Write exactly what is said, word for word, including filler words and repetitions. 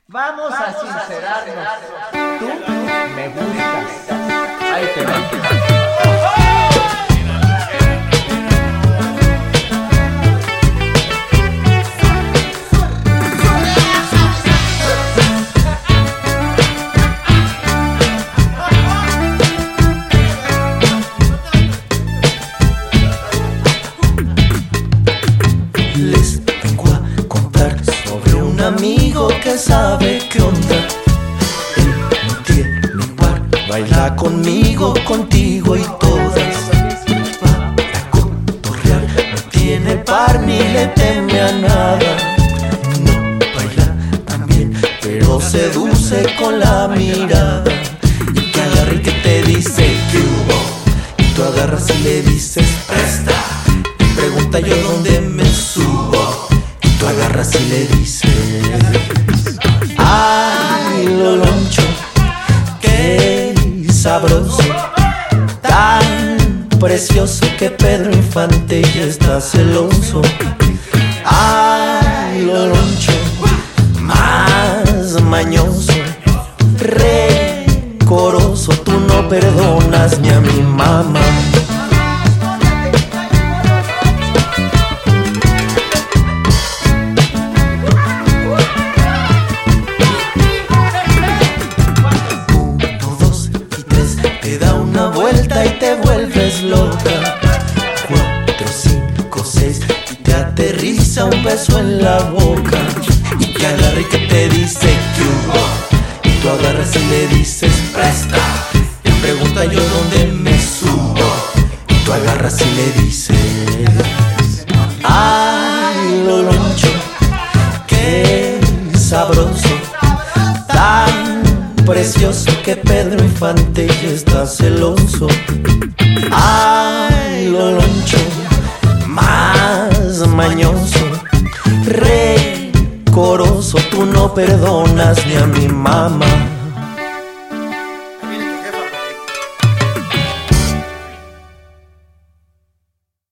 Vamos a sincerarnos. Tú me gustas. Ahí te va. Les vengo a contar sobre un amigo que sabe qué onda. Él no tiene igual, baila conmigo, contigo y todas. Para cotorrear, no tiene par ni le teme a nada. No baila tan bien, pero seduce con la mirada. Y que agarra y que te dice que hubo, y tú agarras y le dices presta. Pregunta yo dónde me subo, y tú agarras y le dices ay, lo loncho, qué sabroso, tan precioso que Pedro Infante ya está celoso. Ay, lo loncho, más mañoso, recoroso, tú no perdonas ni a mi mamá. Vuelta y te vuelves loca. Cuatro, cinco, seis y te aterriza un beso en la boca. Y que agarra y que te dice que hubo, y tú agarras y le dices presta. Te pregunta yo dónde me subo, y tú agarras y le dices ay, lo loncho, qué sabroso, tan precioso que Pedro Infante ya está celoso. Ay, lo loncho, más mañoso, recoroso, tú no perdonas ni a mi mamá.